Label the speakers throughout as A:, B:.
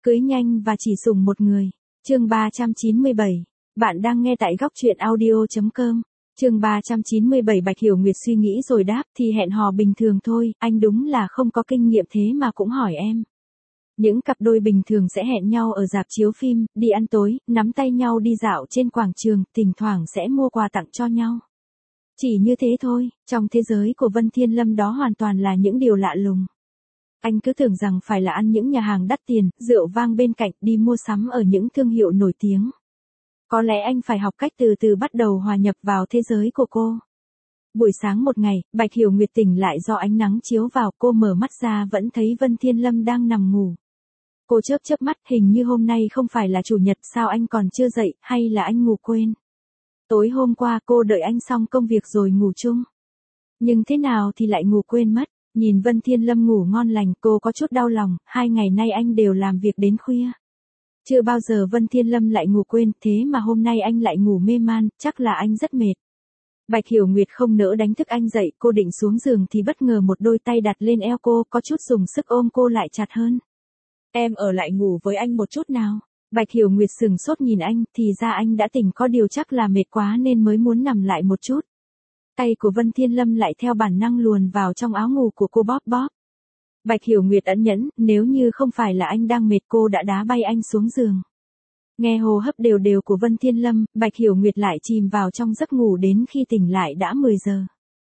A: Cưới nhanh và chỉ sủng một người. Chương 397. Bạn đang nghe tại góc truyện audio.com. Chương 397. Bạch Hiểu Nguyệt suy nghĩ rồi đáp, thì hẹn hò bình thường thôi, anh đúng là không có kinh nghiệm thế mà cũng hỏi em. Những cặp đôi bình thường sẽ hẹn nhau ở rạp chiếu phim, đi ăn tối, nắm tay nhau đi dạo trên quảng trường, thỉnh thoảng sẽ mua quà tặng cho nhau. Chỉ như thế thôi, trong thế giới của Vân Thiên Lâm đó hoàn toàn là những điều lạ lùng. Anh cứ tưởng rằng phải là ăn những nhà hàng đắt tiền, rượu vang bên cạnh, đi mua sắm ở những thương hiệu nổi tiếng. Có lẽ anh phải học cách từ từ bắt đầu hòa nhập vào thế giới của cô. Buổi sáng một ngày, Bạch Hiểu Nguyệt tỉnh lại do ánh nắng chiếu vào, cô mở mắt ra vẫn thấy Vân Thiên Lâm đang nằm ngủ. Cô chớp chớp mắt, hình như hôm nay không phải là chủ nhật, sao anh còn chưa dậy, hay là anh ngủ quên. Tối hôm qua cô đợi anh xong công việc rồi ngủ chung. Nhưng thế nào thì lại ngủ quên mất. Nhìn Vân Thiên Lâm ngủ ngon lành, cô có chút đau lòng, 2 ngày nay anh đều làm việc đến khuya. Chưa bao giờ Vân Thiên Lâm lại ngủ quên, thế mà hôm nay anh lại ngủ mê man, chắc là anh rất mệt. Bạch Hiểu Nguyệt không nỡ đánh thức anh dậy, cô định xuống giường thì bất ngờ một đôi tay đặt lên eo cô, có chút dùng sức ôm cô lại chặt hơn. Em ở lại ngủ với anh một chút nào. Bạch Hiểu Nguyệt sừng sốt nhìn anh, thì ra anh đã tỉnh, có điều chắc là mệt quá nên mới muốn nằm lại một chút. Tay của Vân Thiên Lâm lại theo bản năng luồn vào trong áo ngủ của cô bóp bóp. Bạch Hiểu Nguyệt ẩn nhẫn, nếu như không phải là anh đang mệt cô đã đá bay anh xuống giường. Nghe hô hấp đều đều của Vân Thiên Lâm, Bạch Hiểu Nguyệt lại chìm vào trong giấc ngủ đến khi tỉnh lại đã 10 giờ.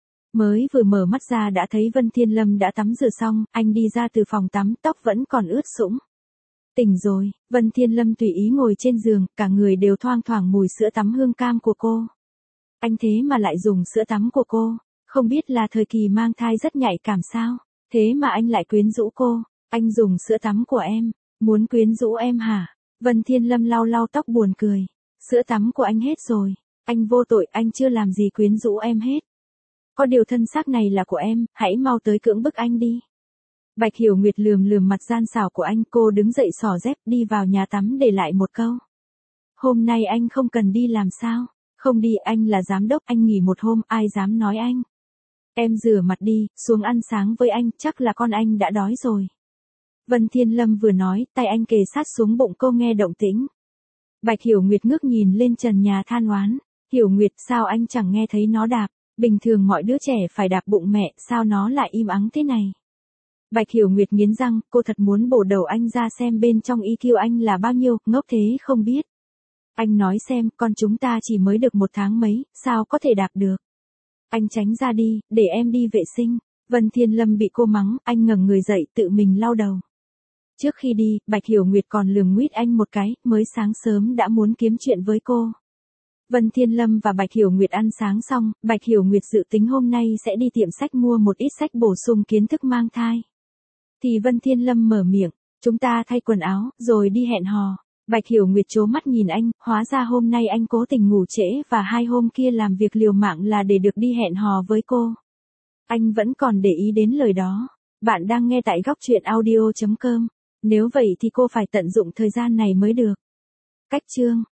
A: Mới vừa mở mắt ra đã thấy Vân Thiên Lâm đã tắm rửa xong, anh đi ra từ phòng tắm, tóc vẫn còn ướt sũng. Tỉnh rồi, Vân Thiên Lâm tùy ý ngồi trên giường, cả người đều thoang thoảng mùi sữa tắm hương cam của cô. Anh thế mà lại dùng sữa tắm của cô, không biết là thời kỳ mang thai rất nhạy cảm sao, thế mà anh lại quyến rũ cô, anh dùng sữa tắm của em, muốn quyến rũ em hả? Vân Thiên Lâm lau lau tóc buồn cười, sữa tắm của anh hết rồi, anh vô tội, anh chưa làm gì quyến rũ em hết. Có điều thân xác này là của em, hãy mau tới cưỡng bức anh đi. Bạch Hiểu Nguyệt lườm lườm mặt gian xảo của anh, cô đứng dậy xỏ dép đi vào nhà tắm để lại một câu. Hôm nay anh không cần đi làm sao? Không đi, anh là giám đốc, anh nghỉ một hôm, ai dám nói anh. Em rửa mặt đi, xuống ăn sáng với anh, chắc là con anh đã đói rồi. Vân Thiên Lâm vừa nói, tay anh kề sát xuống bụng cô nghe động tĩnh. Bạch Hiểu Nguyệt ngước nhìn lên trần nhà than oán. Hiểu Nguyệt, sao anh chẳng nghe thấy nó đạp, bình thường mọi đứa trẻ phải đạp bụng mẹ, sao nó lại im ắng thế này. Bạch Hiểu Nguyệt nghiến răng, cô thật muốn bổ đầu anh ra xem bên trong EQ anh là bao nhiêu, ngốc thế không biết. Anh nói xem, con chúng ta chỉ mới được 1 tháng mấy, sao có thể đạp được. Anh tránh ra đi, để em đi vệ sinh. Vân Thiên Lâm bị cô mắng, anh ngẩng người dậy tự mình lau đầu. Trước khi đi, Bạch Hiểu Nguyệt còn lườm nguýt anh một cái, mới sáng sớm đã muốn kiếm chuyện với cô. Vân Thiên Lâm và Bạch Hiểu Nguyệt ăn sáng xong, Bạch Hiểu Nguyệt dự tính hôm nay sẽ đi tiệm sách mua một ít sách bổ sung kiến thức mang thai. Thì Vân Thiên Lâm mở miệng, chúng ta thay quần áo, rồi đi hẹn hò. Bạch Hiểu Nguyệt trố mắt nhìn anh, hóa ra hôm nay anh cố tình ngủ trễ và 2 hôm kia làm việc liều mạng là để được đi hẹn hò với cô. Anh vẫn còn để ý đến lời đó. Bạn đang nghe tại góc truyện audio.com. Nếu vậy thì cô phải tận dụng thời gian này mới được. Cách chương